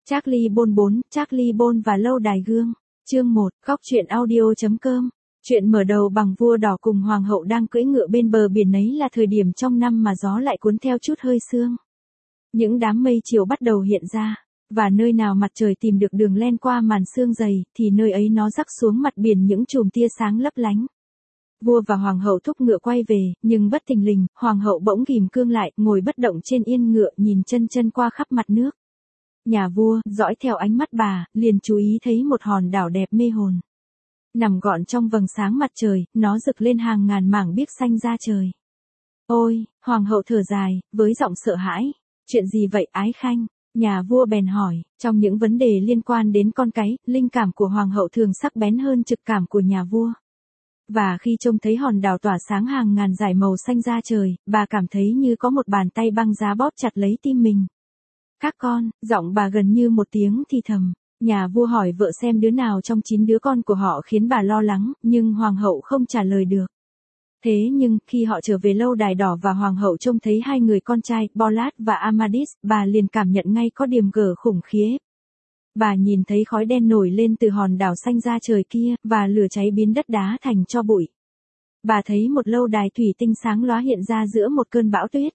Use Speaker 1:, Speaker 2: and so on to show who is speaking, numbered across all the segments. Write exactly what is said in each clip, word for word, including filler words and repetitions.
Speaker 1: Charlie Bôn bốn, Charlie Bôn và lâu đài gương. Chương một, góc truyện audio.com. Chuyện mở đầu bằng vua đỏ cùng hoàng hậu đang cưỡi ngựa bên bờ biển, ấy là thời điểm trong năm mà gió lại cuốn theo chút hơi sương. Những đám mây chiều bắt đầu hiện ra, và nơi nào mặt trời tìm được đường len qua màn sương dày, thì nơi ấy nó rắc xuống mặt biển những chùm tia sáng lấp lánh. Vua và hoàng hậu thúc ngựa quay về, nhưng bất thình lình, hoàng hậu bỗng ghìm cương lại, ngồi bất động trên yên ngựa, nhìn chân chân qua khắp mặt nước. Nhà vua, dõi theo ánh mắt bà, liền chú ý thấy một hòn đảo đẹp mê hồn. Nằm gọn trong vầng sáng mặt trời, nó rực lên hàng ngàn mảng biếc xanh ra trời. Ôi, hoàng hậu thở dài, với giọng sợ hãi. Chuyện gì vậy ái khanh? Nhà vua bèn hỏi. Trong những vấn đề liên quan đến con cái, linh cảm của hoàng hậu thường sắc bén hơn trực cảm của nhà vua. Và khi trông thấy hòn đảo tỏa sáng hàng ngàn dải màu xanh ra trời, bà cảm thấy như có một bàn tay băng giá bóp chặt lấy tim mình. Các con, giọng bà gần như một tiếng thì thầm. Nhà vua hỏi vợ xem đứa nào trong chín đứa con của họ khiến bà lo lắng, nhưng hoàng hậu không trả lời được. Thế nhưng, khi họ trở về lâu đài đỏ và hoàng hậu trông thấy hai người con trai, Bolat và Amadis, bà liền cảm nhận ngay có điểm gở khủng khiếp. Bà nhìn thấy khói đen nổi lên từ hòn đảo xanh ra trời kia, và lửa cháy biến đất đá thành tro bụi. Bà thấy một lâu đài thủy tinh sáng lóa hiện ra giữa một cơn bão tuyết.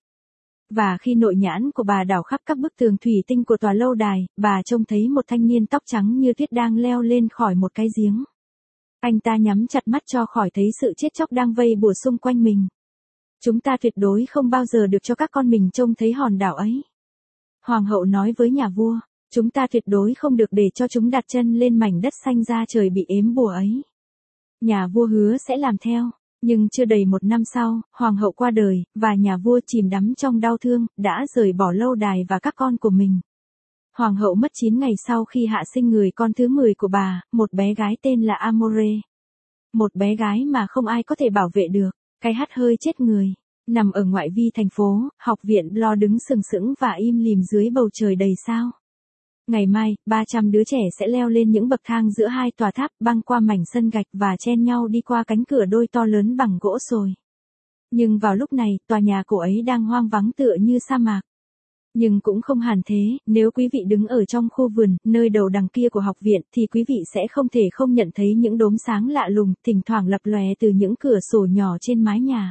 Speaker 1: Và khi nội nhãn của bà đảo khắp các bức tường thủy tinh của tòa lâu đài, bà trông thấy một thanh niên tóc trắng như tuyết đang leo lên khỏi một cái giếng. Anh ta nhắm chặt mắt cho khỏi thấy sự chết chóc đang vây bùa xung quanh mình. Chúng ta tuyệt đối không bao giờ được cho các con mình trông thấy hòn đảo ấy. Hoàng hậu nói với nhà vua, chúng ta tuyệt đối không được để cho chúng đặt chân lên mảnh đất xanh ra trời bị ếm bùa ấy. Nhà vua hứa sẽ làm theo. Nhưng chưa đầy một năm sau, hoàng hậu qua đời, và nhà vua chìm đắm trong đau thương, đã rời bỏ lâu đài và các con của mình. Hoàng hậu mất chín ngày sau khi hạ sinh người con thứ mười của bà, một bé gái tên là Amore. Một bé gái mà không ai có thể bảo vệ được, cái hắt hơi chết người. Nằm ở ngoại vi thành phố, học viện lo đứng sừng sững và im lìm dưới bầu trời đầy sao. Ngày mai, ba trăm đứa trẻ sẽ leo lên những bậc thang giữa hai tòa tháp, băng qua mảnh sân gạch và chen nhau đi qua cánh cửa đôi to lớn bằng gỗ sồi. Nhưng vào lúc này, tòa nhà cổ ấy đang hoang vắng tựa như sa mạc. Nhưng cũng không hẳn thế, nếu quý vị đứng ở trong khu vườn, nơi đầu đằng kia của học viện, thì quý vị sẽ không thể không nhận thấy những đốm sáng lạ lùng, thỉnh thoảng lập lòe từ những cửa sổ nhỏ trên mái nhà.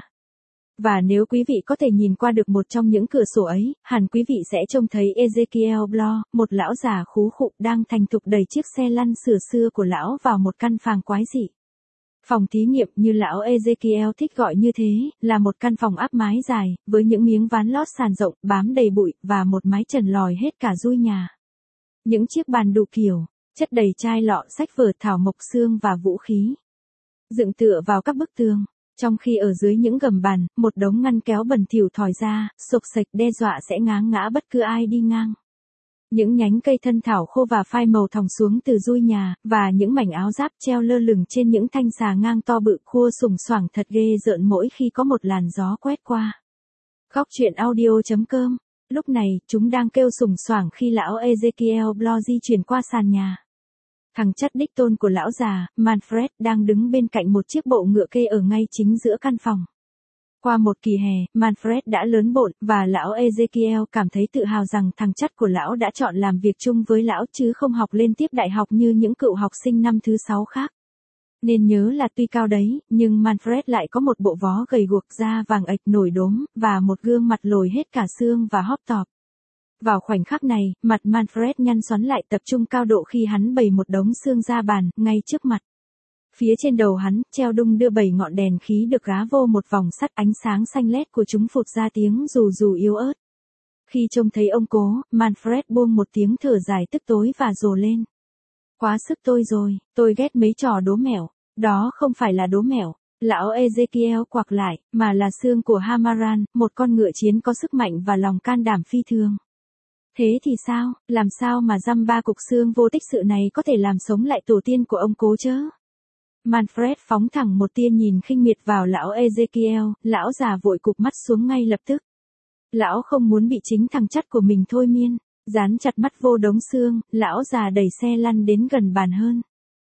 Speaker 1: Và nếu quý vị có thể nhìn qua được một trong những cửa sổ ấy, hẳn quý vị sẽ trông thấy Ezekiel Blow, một lão già khú khụ đang thành thục đẩy chiếc xe lăn sửa xưa của lão vào một căn phòng quái dị. Phòng thí nghiệm, như lão Ezekiel thích gọi như thế, là một căn phòng áp mái dài, với những miếng ván lót sàn rộng, bám đầy bụi, và một mái trần lòi hết cả dui nhà. Những chiếc bàn đủ kiểu, chất đầy chai lọ, sách vở, thảo mộc xương và vũ khí. Dựng tựa vào các bức tường. Trong khi ở dưới những gầm bàn, một đống ngăn kéo bẩn thỉu thòi ra, xộc xệch đe dọa sẽ ngáng ngã bất cứ ai đi ngang. Những nhánh cây thân thảo khô và phai màu thòng xuống từ dui nhà, và những mảnh áo giáp treo lơ lửng trên những thanh xà ngang to bự khua sùng xoảng thật ghê rợn mỗi khi có một làn gió quét qua. Góc truyện audio.com. Lúc này, chúng đang kêu sùng xoảng khi lão Ezekiel Blow di chuyển qua sàn nhà. Thằng chất đích tôn của lão già, Manfred, đang đứng bên cạnh một chiếc bộ ngựa kê ở ngay chính giữa căn phòng. Qua một kỳ hè, Manfred đã lớn bộn, và lão Ezekiel cảm thấy tự hào rằng thằng chất của lão đã chọn làm việc chung với lão chứ không học lên tiếp đại học như những cựu học sinh năm thứ sáu khác. Nên nhớ là tuy cao đấy, nhưng Manfred lại có một bộ vó gầy guộc da vàng ạch nổi đốm, và một gương mặt lồi hết cả xương và hóp tọp. Vào khoảnh khắc này, mặt Manfred nhăn xoắn lại tập trung cao độ khi hắn bày một đống xương ra bàn, ngay trước mặt. Phía trên đầu hắn, treo đung đưa bảy ngọn đèn khí được gá vô một vòng sắt, ánh sáng xanh lét của chúng phụt ra tiếng rù rù yếu ớt. Khi trông thấy ông cố, Manfred buông một tiếng thở dài tức tối và rồ lên. Quá sức tôi rồi, tôi ghét mấy trò đố mẹo, đó không phải là đố mẹo. Lão Ezekiel quặc lại, mà là xương của Hamaran, một con ngựa chiến có sức mạnh và lòng can đảm phi thường. Thế thì sao, làm sao mà dăm ba cục xương vô tích sự này có thể làm sống lại tổ tiên của ông cố chớ? Manfred phóng thẳng một tia nhìn khinh miệt vào lão Ezekiel, lão già vội cụp mắt xuống ngay lập tức. Lão không muốn bị chính thằng chắt của mình thôi miên, dán chặt mắt vô đống xương, lão già đẩy xe lăn đến gần bàn hơn.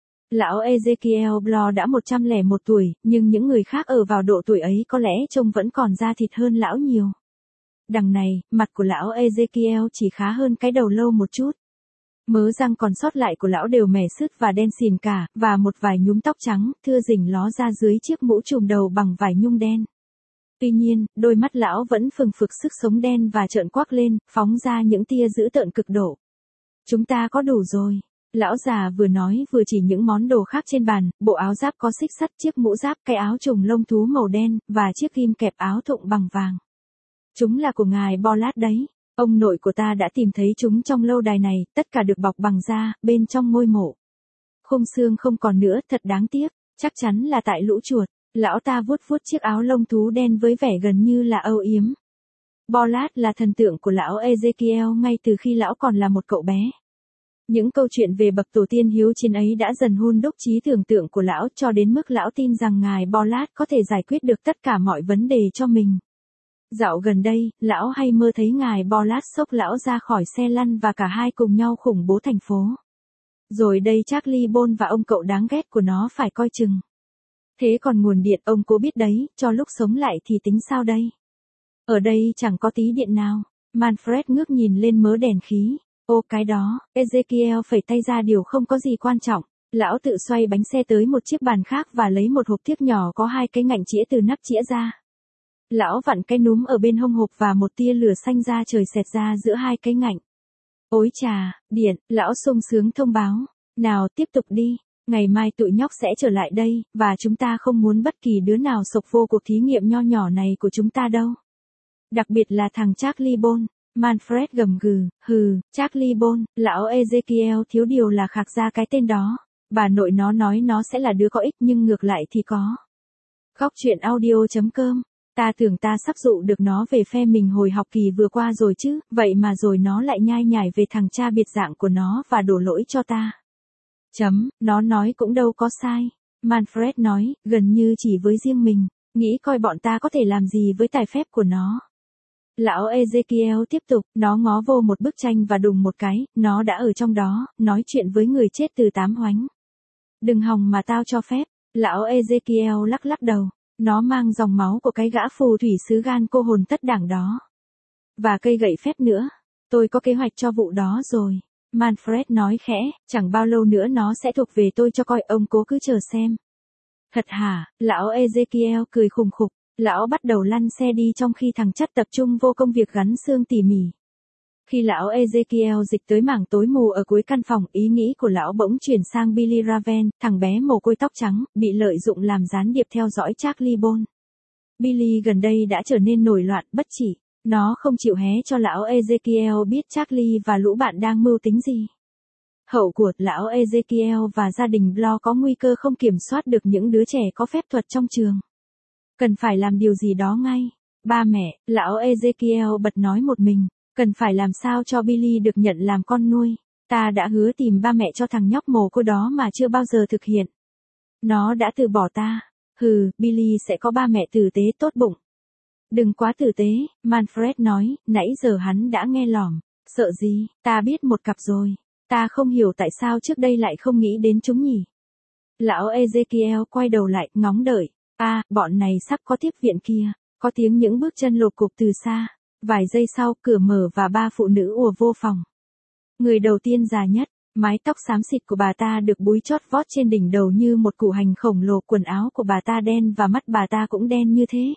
Speaker 1: Lão Ezekiel Blow đã một trăm lẻ một tuổi, nhưng những người khác ở vào độ tuổi ấy có lẽ trông vẫn còn da thịt hơn lão nhiều. Đằng này, mặt của lão Ezekiel chỉ khá hơn cái đầu lâu một chút. Mớ răng còn sót lại của lão đều mẻ sứt và đen xìn cả, và một vài nhúm tóc trắng, thưa rình ló ra dưới chiếc mũ trùm đầu bằng vải nhung đen. Tuy nhiên, đôi mắt lão vẫn phừng phực sức sống đen và trợn quắc lên, phóng ra những tia dữ tợn cực độ. Chúng ta có đủ rồi. Lão già vừa nói vừa chỉ những món đồ khác trên bàn, bộ áo giáp có xích sắt, chiếc mũ giáp, cái áo trùng lông thú màu đen, và chiếc ghim kẹp áo thụng bằng vàng. Chúng là của ngài Bolat đấy. Ông nội của ta đã tìm thấy chúng trong lâu đài này, tất cả được bọc bằng da, bên trong ngôi mộ. Khung xương không còn nữa, thật đáng tiếc, chắc chắn là tại lũ chuột. Lão ta vuốt vuốt chiếc áo lông thú đen với vẻ gần như là âu yếm. Bolat là thần tượng của lão Ezekiel ngay từ khi lão còn là một cậu bé. Những câu chuyện về bậc tổ tiên hiếu chiến ấy đã dần hun đúc trí tưởng tượng của lão cho đến mức lão tin rằng ngài Bolat có thể giải quyết được tất cả mọi vấn đề cho mình. Dạo gần đây, lão hay mơ thấy ngài Bolat xốc lão ra khỏi xe lăn và cả hai cùng nhau khủng bố thành phố. Rồi đây Charlie Bone và ông cậu đáng ghét của nó phải coi chừng. Thế còn nguồn điện ông cố biết đấy, cho lúc sống lại thì tính sao đây? Ở đây chẳng có tí điện nào. Manfred ngước nhìn lên mớ đèn khí. Ô cái đó, Ezekiel phẩy tay ra điều không có gì quan trọng. Lão tự xoay bánh xe tới một chiếc bàn khác và lấy một hộp thiếc nhỏ có hai cái ngạnh chĩa từ nắp chĩa ra. Lão vặn cái núm ở bên hông hộp và một tia lửa xanh ra trời xẹt ra giữa hai cái ngạnh. Ôi chà, điện, lão sung sướng thông báo. Nào tiếp tục đi. Ngày mai tụi nhóc sẽ trở lại đây, và chúng ta không muốn bất kỳ đứa nào sộc vô cuộc thí nghiệm nho nhỏ này của chúng ta đâu. Đặc biệt là thằng Charlie Bone. Manfred gầm gừ, hừ, Charlie Bone, lão Ezekiel thiếu điều là khạc ra cái tên đó. Bà nội nó nói nó sẽ là đứa có ích nhưng ngược lại thì có. Góc truyện audio chấm com. Ta tưởng ta sắp dụ được nó về phe mình hồi học kỳ vừa qua rồi chứ, vậy mà rồi nó lại nhai nhải về thằng cha biệt dạng của nó và đổ lỗi cho ta. Chấm, nó nói cũng đâu có sai. Manfred nói, gần như chỉ với riêng mình, nghĩ coi bọn ta có thể làm gì với tài phép của nó. Lão Ezekiel tiếp tục, nó ngó vô một bức tranh và đùng một cái, nó đã ở trong đó, nói chuyện với người chết từ tám hoánh. Đừng hòng mà tao cho phép, lão Ezekiel lắc lắc đầu, nó mang dòng máu của cái gã phù thủy sứ gan cô hồn tất đảng đó. Và cây gậy phép nữa, tôi có kế hoạch cho vụ đó rồi. Manfred nói khẽ, chẳng bao lâu nữa nó sẽ thuộc về tôi cho coi, ông cố cứ chờ xem. Thật hả, lão Ezekiel cười khùng khục. Lão bắt đầu lăn xe đi trong khi thằng Chắt tập trung vô công việc gắn xương tỉ mỉ. Khi lão Ezekiel dịch tới mảng tối mù ở cuối căn phòng, ý nghĩ của lão bỗng chuyển sang Billy Raven, thằng bé mồ côi tóc trắng, bị lợi dụng làm gián điệp theo dõi Charlie Bone. Billy gần đây đã trở nên nổi loạn, bất chỉ. Nó không chịu hé cho lão Ezekiel biết Charlie và lũ bạn đang mưu tính gì. Hậu của lão Ezekiel và gia đình Blo có nguy cơ không kiểm soát được những đứa trẻ có phép thuật trong trường. Cần phải làm điều gì đó ngay. Ba mẹ, lão Ezekiel bật nói một mình, cần phải làm sao cho Billy được nhận làm con nuôi. Ta đã hứa tìm ba mẹ cho thằng nhóc mồ côi đó mà chưa bao giờ thực hiện. Nó đã từ bỏ ta. Hừ, Billy sẽ có ba mẹ tử tế tốt bụng. Đừng quá tử tế, Manfred nói, nãy giờ hắn đã nghe lỏm. Sợ gì, ta biết một cặp rồi. Ta không hiểu tại sao trước đây lại không nghĩ đến chúng nhỉ. Lão Ezekiel quay đầu lại, ngóng đợi. À, bọn này sắp có tiếp viện kia. Có tiếng những bước chân lộp cộp từ xa. Vài giây sau, cửa mở và ba phụ nữ ùa vô phòng. Người đầu tiên già nhất, mái tóc xám xịt của bà ta được búi chót vót trên đỉnh đầu như một củ hành khổng lồ, quần áo của bà ta đen và mắt bà ta cũng đen như thế.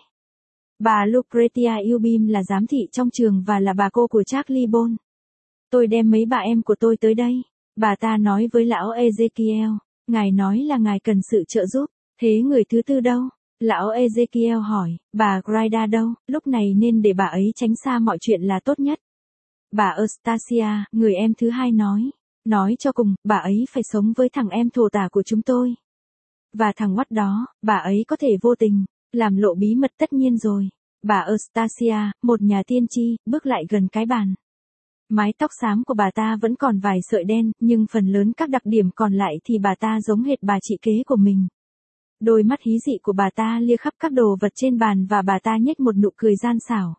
Speaker 1: Bà Lucretia Eubim là giám thị trong trường và là bà cô của Charlie Bone. Tôi đem mấy bà em của tôi tới đây. Bà ta nói với lão Ezekiel. Ngài nói là ngài cần sự trợ giúp. Thế người thứ tư đâu? Lão Ezekiel hỏi, bà Grida đâu? Lúc này nên để bà ấy tránh xa mọi chuyện là tốt nhất. Bà Eustacia, người em thứ hai nói. Nói cho cùng, bà ấy phải sống với thằng em thổ tả của chúng tôi. Và thằng Watt đó, bà ấy có thể vô tình, làm lộ bí mật tất nhiên rồi. Bà Eustacia, một nhà tiên tri, bước lại gần cái bàn. Mái tóc xám của bà ta vẫn còn vài sợi đen, nhưng phần lớn các đặc điểm còn lại thì bà ta giống hệt bà chị kế của mình. Đôi mắt hí dị của bà ta lia khắp các đồ vật trên bàn và bà ta nhếch một nụ cười gian xảo.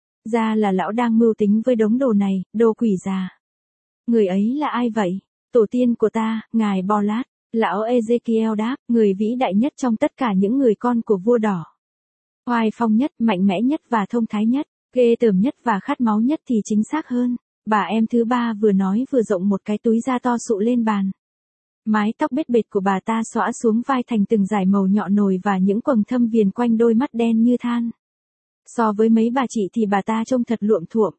Speaker 1: Ra là lão đang mưu tính với đống đồ này, đồ quỷ già. Người ấy là ai vậy? Tổ tiên của ta, ngài Bolat. Lão Ezekiel đáp, người vĩ đại nhất trong tất cả những người con của vua đỏ. Oai phong nhất, mạnh mẽ nhất và thông thái nhất, ghê tởm nhất và khát máu nhất thì chính xác hơn. Bà em thứ ba vừa nói vừa rộng một cái túi da to sụ lên bàn. Mái tóc bết bệt của bà ta xõa xuống vai thành từng dải màu nhọn nồi và những quầng thâm viền quanh đôi mắt đen như than. So với mấy bà chị thì bà ta trông thật luộm thuộm.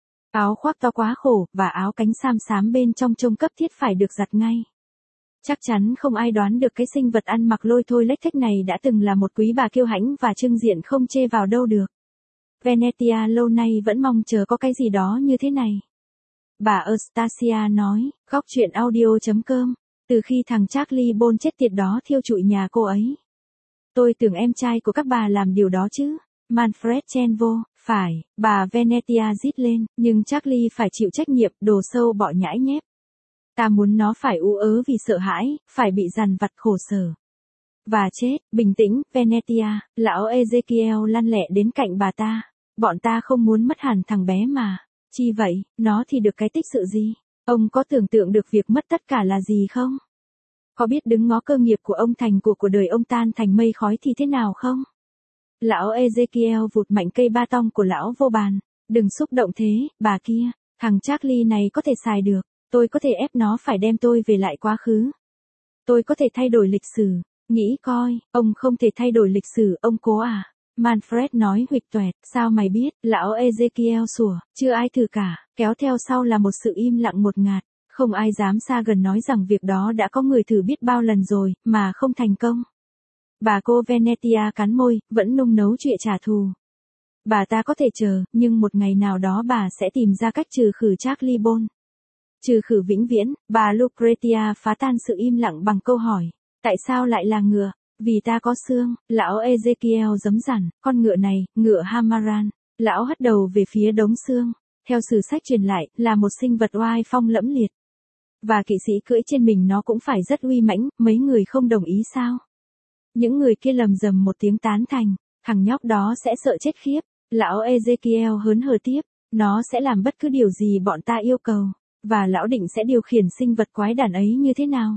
Speaker 1: Áo khoác to quá khổ, và áo cánh sam xám bên trong trông cấp thiết phải được giặt ngay. Chắc chắn không ai đoán được cái sinh vật ăn mặc lôi thôi lếch thếch này đã từng là một quý bà kiêu hãnh và trưng diện không chê vào đâu được. Venetia lâu nay vẫn mong chờ có cái gì đó như thế này. Bà Eustacia nói, góc chuyện audio chấm com, từ khi thằng Charlie Bone chết tiệt đó thiêu trụi nhà cô ấy. Tôi tưởng em trai của các bà làm điều đó chứ. Manfred chen vô, phải, bà Venetia rít lên, nhưng Charlie phải chịu trách nhiệm, đồ sâu bọ nhãi nhép. Ta muốn nó phải ú ớ vì sợ hãi, phải bị dằn vặt khổ sở. Và chết, bình tĩnh, Venetia, lão Ezekiel lăn lẹ đến cạnh bà ta. Bọn ta không muốn mất hẳn thằng bé mà. Chi vậy, nó thì được cái tích sự gì? Ông có tưởng tượng được việc mất tất cả là gì không? Có biết đứng ngó cơ nghiệp của ông thành của của đời ông tan thành mây khói thì thế nào không? Lão Ezekiel vụt mạnh cây ba tong của lão vô bàn. Đừng xúc động thế, bà kia, thằng Charlie này có thể xài được. Tôi có thể ép nó phải đem tôi về lại quá khứ. Tôi có thể thay đổi lịch sử. Nghĩ coi, ông không thể thay đổi lịch sử, ông cố à? Manfred nói huỵch toẹt, sao mày biết? Lão Ezekiel sủa, chưa ai thử cả, kéo theo sau là một sự im lặng ngột ngạt. Không ai dám xa gần nói rằng việc đó đã có người thử biết bao lần rồi, mà không thành công. Bà cô Venetia cắn môi, vẫn nung nấu chuyện trả thù. Bà ta có thể chờ, nhưng một ngày nào đó bà sẽ tìm ra cách trừ khử Charlie Bone. Trừ khử vĩnh viễn, bà Lucretia phá tan sự im lặng bằng câu hỏi. Tại sao lại là ngựa? Vì ta có xương, lão Ezekiel giấm dằn, con ngựa này, ngựa Hamaran. Lão hất đầu về phía đống xương. Theo sử sách truyền lại, là một sinh vật oai phong lẫm liệt. Và kỵ sĩ cưỡi trên mình nó cũng phải rất uy mãnh, mấy người không đồng ý sao? Những người kia lầm rầm một tiếng tán thành, thằng nhóc đó sẽ sợ chết khiếp. Lão Ezekiel hớn hở tiếp, nó sẽ làm bất cứ điều gì bọn ta yêu cầu, và lão định sẽ điều khiển sinh vật quái đản ấy như thế nào?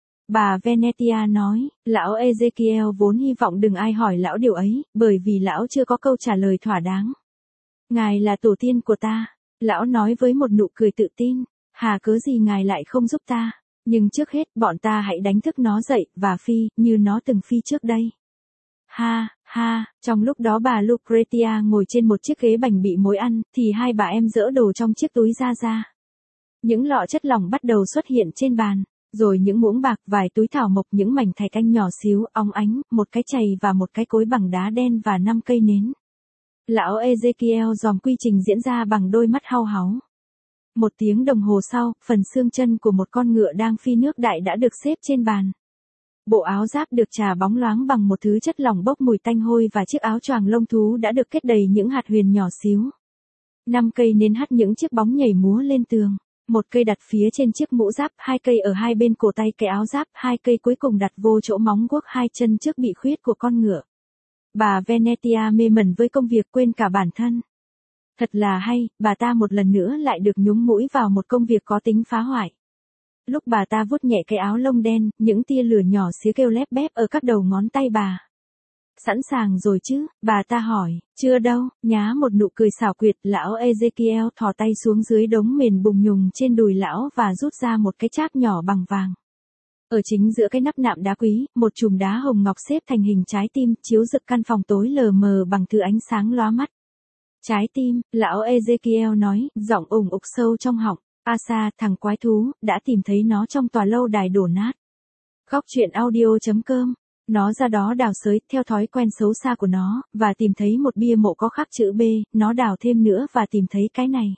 Speaker 1: Bà Venetia nói, lão Ezekiel vốn hy vọng đừng ai hỏi lão điều ấy, bởi vì lão chưa có câu trả lời thỏa đáng. Ngài là tổ tiên của ta, lão nói với một nụ cười tự tin, hà cớ gì ngài lại không giúp ta, nhưng trước hết bọn ta hãy đánh thức nó dậy, và phi, như nó từng phi trước đây. Ha, ha, trong lúc đó bà Lucretia ngồi trên một chiếc ghế bành bị mối ăn, thì hai bà em dỡ đồ trong chiếc túi ra ra. Những lọ chất lỏng bắt đầu xuất hiện trên bàn, rồi những muỗng bạc, vài túi thảo mộc, những mảnh thạch anh nhỏ xíu, óng ánh, một cái chày và một cái cối bằng đá đen và năm cây nến. Lão Ezekiel dòm quy trình diễn ra bằng đôi mắt hau háu. Một tiếng đồng hồ sau, phần xương chân của một con ngựa đang phi nước đại đã được xếp trên bàn. Bộ áo giáp được chà bóng loáng bằng một thứ chất lỏng bốc mùi tanh hôi và chiếc áo choàng lông thú đã được kết đầy những hạt huyền nhỏ xíu. Năm cây nến hắt những chiếc bóng nhảy múa lên tường. Một cây đặt phía trên chiếc mũ giáp, hai cây ở hai bên cổ tay cái áo giáp, hai cây cuối cùng đặt vô chỗ móng guốc hai chân trước bị khuyết của con ngựa. Bà Venetia mê mẩn với công việc quên cả bản thân. Thật là hay, bà ta một lần nữa lại được nhúng mũi vào một công việc có tính phá hoại. Lúc bà ta vuốt nhẹ cái áo lông đen, những tia lửa nhỏ xía kêu lép bép ở các đầu ngón tay bà. Sẵn sàng rồi chứ, bà ta hỏi, chưa đâu, nhá một nụ cười xảo quyệt, lão Ezekiel thò tay xuống dưới đống mền bùng nhùng trên đùi lão và rút ra một cái cháp nhỏ bằng vàng. Ở chính giữa cái nắp nạm đá quý, một chùm đá hồng ngọc xếp thành hình trái tim, chiếu rực căn phòng tối lờ mờ bằng thứ ánh sáng lóa mắt. Trái tim, lão Ezekiel nói, giọng ủng ục sâu trong họng. Asa, thằng quái thú, đã tìm thấy nó trong tòa lâu đài đổ nát. Góc chuyện audio chấm com. Nó ra đó đào xới, theo thói quen xấu xa của nó, và tìm thấy một bia mộ có khắc chữ B, nó đào thêm nữa và tìm thấy cái này.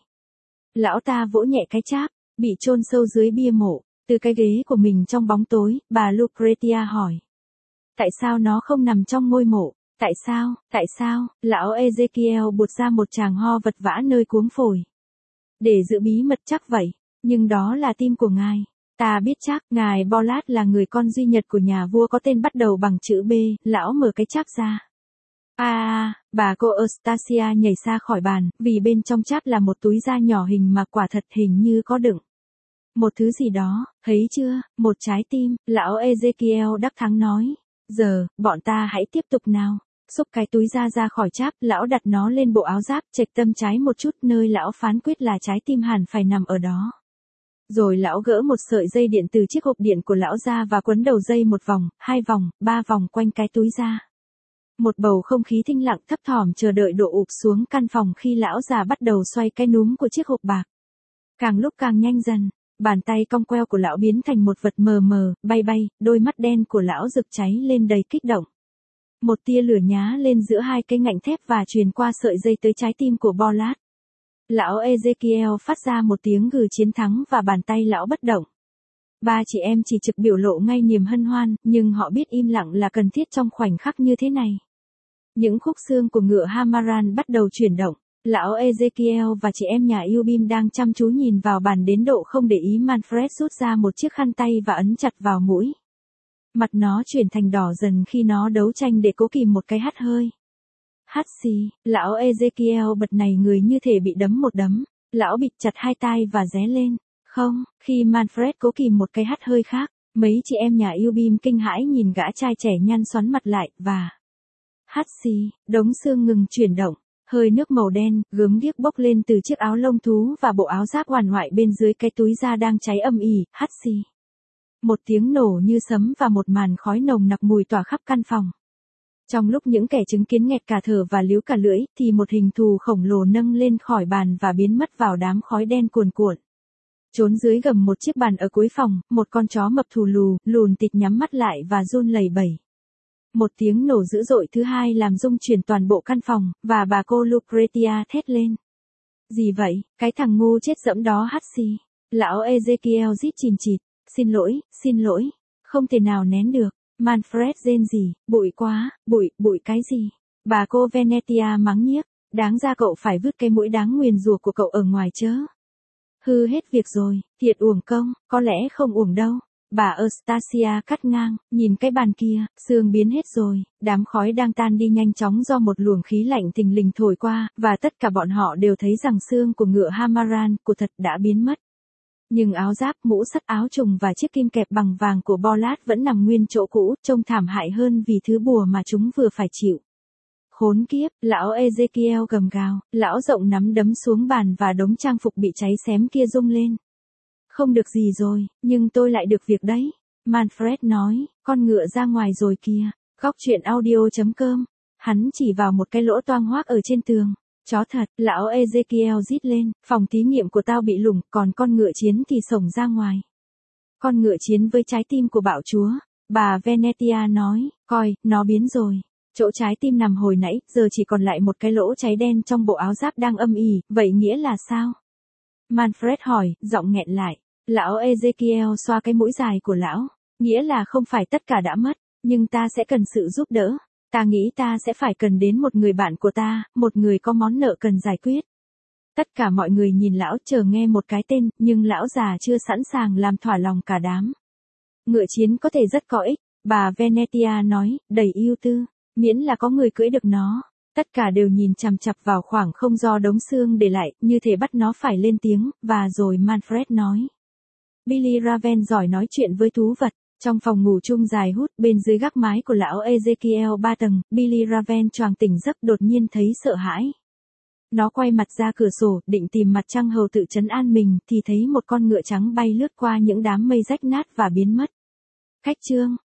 Speaker 1: Lão ta vỗ nhẹ cái cháp, bị chôn sâu dưới bia mộ, từ cái ghế của mình trong bóng tối, bà Lucretia hỏi. Tại sao nó không nằm trong ngôi mộ? Tại sao, tại sao, lão Ezekiel buột ra một tràng ho vật vã nơi cuống phổi. Để giữ bí mật chắc vậy, nhưng đó là tim của ngài. Ta biết chắc, ngài Bolat là người con duy nhất của nhà vua có tên bắt đầu bằng chữ B, lão mở cái cháp ra. À, à, bà cô Eustacia nhảy xa khỏi bàn, vì bên trong cháp là một túi da nhỏ hình mà quả thật hình như có đựng một thứ gì đó, thấy chưa, một trái tim, lão Ezekiel đắc thắng nói. Giờ, bọn ta hãy tiếp tục nào. Xúc cái túi da ra khỏi cháp, lão đặt nó lên bộ áo giáp, chệch tâm trái một chút, nơi lão phán quyết là trái tim hẳn phải nằm ở đó. Rồi lão gỡ một sợi dây điện từ chiếc hộp điện của lão ra và quấn đầu dây một vòng, hai vòng, ba vòng quanh cái túi da. Một bầu không khí thinh lặng thấp thỏm chờ đợi đổ ụp xuống căn phòng khi lão già bắt đầu xoay cái núm của chiếc hộp bạc. Càng lúc càng nhanh dần, bàn tay cong queo của lão biến thành một vật mờ mờ, bay bay, đôi mắt đen của lão rực cháy lên đầy kích động. Một tia lửa nhá lên giữa hai cái ngạnh thép và truyền qua sợi dây tới trái tim của Bollard. Lão Ezekiel phát ra một tiếng gừ chiến thắng và bàn tay lão bất động. Ba chị em chỉ trực biểu lộ ngay niềm hân hoan, nhưng họ biết im lặng là cần thiết trong khoảnh khắc như thế này. Những khúc xương của ngựa Hamaran bắt đầu chuyển động. Lão Ezekiel và chị em nhà Yubim đang chăm chú nhìn vào bàn đến độ không để ý Manfred rút ra một chiếc khăn tay và ấn chặt vào mũi. Mặt nó chuyển thành đỏ dần khi nó đấu tranh để cố kìm một cái hắt hơi. Hắt xì, lão Ezekiel bật nảy người như thể bị đấm một đấm. Lão bịt chặt hai tai và ré lên. Không, khi Manfred cố kìm một cái hắt hơi khác, mấy chị em nhà Yubim kinh hãi nhìn gã trai trẻ nhăn xoắn mặt lại, và... Hắt xì, đống xương ngừng chuyển động. Hơi nước màu đen, gớm ghiếc bốc lên từ chiếc áo lông thú và bộ áo giáp oằn oại bên dưới cái túi da đang cháy âm ỉ, hắt xì. Một tiếng nổ như sấm và một màn khói nồng nặc mùi tỏa khắp căn phòng. Trong lúc những kẻ chứng kiến nghẹt cả thở và líu cả lưỡi, thì một hình thù khổng lồ nâng lên khỏi bàn và biến mất vào đám khói đen cuồn cuộn. Trốn dưới gầm một chiếc bàn ở cuối phòng, một con chó mập thù lù, lùn tịt nhắm mắt lại và run lẩy bẩy. Một tiếng nổ dữ dội thứ hai làm rung chuyển toàn bộ căn phòng, và bà cô Lucretia thét lên. Gì vậy, cái thằng ngu chết dẫm đó hắt xì. Lão Ezekiel rít chìm chịt. Xin lỗi, xin lỗi. Không thể nào nén được. Manfred rên rỉ, bụi quá, bụi, bụi cái gì. Bà cô Venetia mắng nhiếc. Đáng ra cậu phải vứt cái mũi đáng nguyền rủa của cậu ở ngoài chớ. Hư hết việc rồi, thiệt uổng công, có lẽ không uổng đâu. Bà Eustacia cắt ngang, nhìn cái bàn kia, xương biến hết rồi, đám khói đang tan đi nhanh chóng do một luồng khí lạnh thình lình thổi qua, và tất cả bọn họ đều thấy rằng xương của ngựa Hamaran, của thật đã biến mất. Nhưng áo giáp, mũ sắt, áo trùng và chiếc kim kẹp bằng vàng của Bollard vẫn nằm nguyên chỗ cũ, trông thảm hại hơn vì thứ bùa mà chúng vừa phải chịu. Khốn kiếp, lão Ezekiel gầm gào, lão rộng nắm đấm xuống bàn và đống trang phục bị cháy xém kia rung lên. Không được gì rồi, nhưng tôi lại được việc đấy. Manfred nói, con ngựa ra ngoài rồi kìa. Góc truyện audio chấm com. Hắn chỉ vào một cái lỗ toang hoác ở trên tường. Chó thật, lão Ezekiel rít lên, phòng thí nghiệm của tao bị lủng, còn con ngựa chiến thì sổng ra ngoài. Con ngựa chiến với trái tim của bạo chúa. Bà Venetia nói, coi, nó biến rồi. Chỗ trái tim nằm hồi nãy, giờ chỉ còn lại một cái lỗ cháy đen trong bộ áo giáp đang âm ỉ, vậy nghĩa là sao? Manfred hỏi, giọng nghẹn lại. Lão Ezekiel xoa cái mũi dài của lão. Nghĩa là không phải tất cả đã mất, nhưng ta sẽ cần sự giúp đỡ. Ta nghĩ ta sẽ phải cần đến một người bạn của ta, một người có món nợ cần giải quyết. Tất cả mọi người nhìn lão chờ nghe một cái tên, nhưng lão già chưa sẵn sàng làm thỏa lòng cả đám. Ngựa chiến có thể rất có ích, bà Venetia nói, đầy ưu tư, miễn là có người cưỡi được nó. Tất cả đều nhìn chằm chặp vào khoảng không do đống xương để lại, như thể bắt nó phải lên tiếng, và rồi Manfred nói. Billy Raven giỏi nói chuyện với thú vật. Trong phòng ngủ chung dài hút, bên dưới gác mái của lão Ezekiel ba tầng, Billy Raven choàng tỉnh giấc đột nhiên thấy sợ hãi. Nó quay mặt ra cửa sổ, định tìm mặt trăng hầu tự trấn an mình, thì thấy một con ngựa trắng bay lướt qua những đám mây rách nát và biến mất. Cách chương